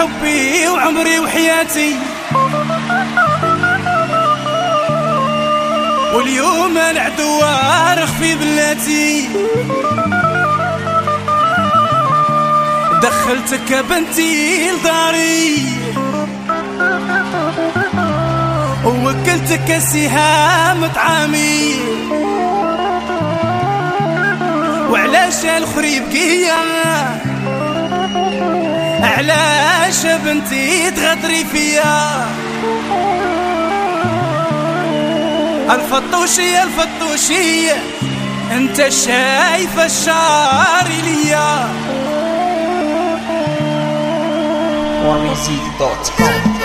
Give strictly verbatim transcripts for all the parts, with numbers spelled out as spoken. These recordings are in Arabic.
حبي وعمري وحياتي، واليوم العدو وارخ في بلاتي. دخلتك بنتي لداري ووكلتك سهام طعامي، وعلاش الخريب كيا علاش بنتي تغدري فيا؟ الفطوشية الفطوشية انت شايف الشعر ليا. warmusic دوت كوم.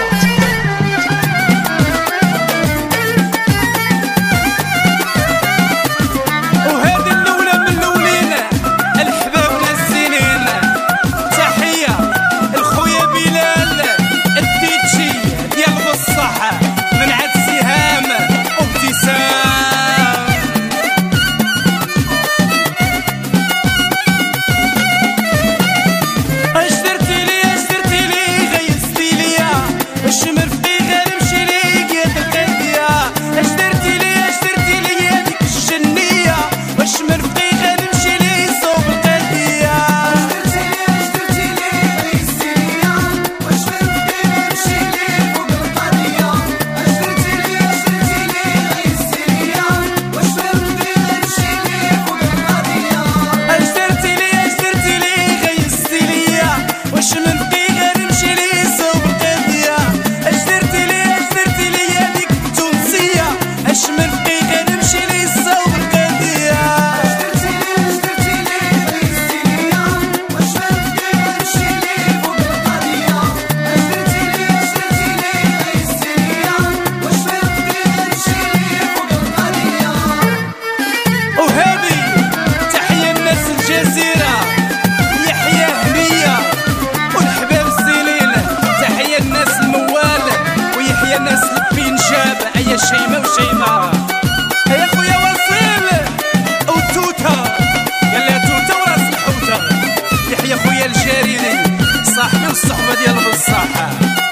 شيمة وشيمة يا خويا وصيل وتوتة، قال لها توتة وراس الحوتة. يحيى خويا الجاريني صاحبي والصحبة ديال بالصحة.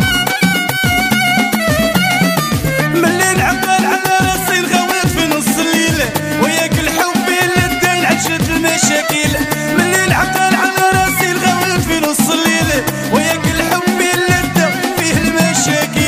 ملي نعقل على راسي نغويت في نص الليل، وياك الحب اللي داين عشت المشاكل. ملي نعقل على راسي نغويت في نص الليل، وياك الحب اللي داين فيه المشاكل.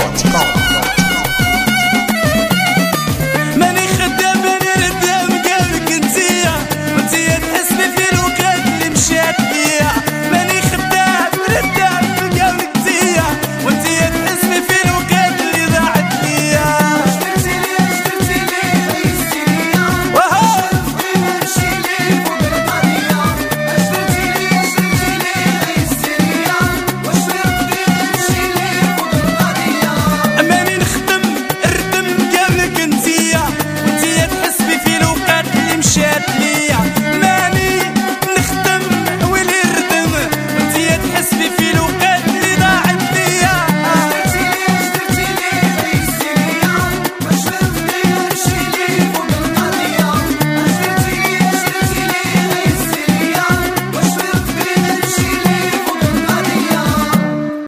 دوت كوم.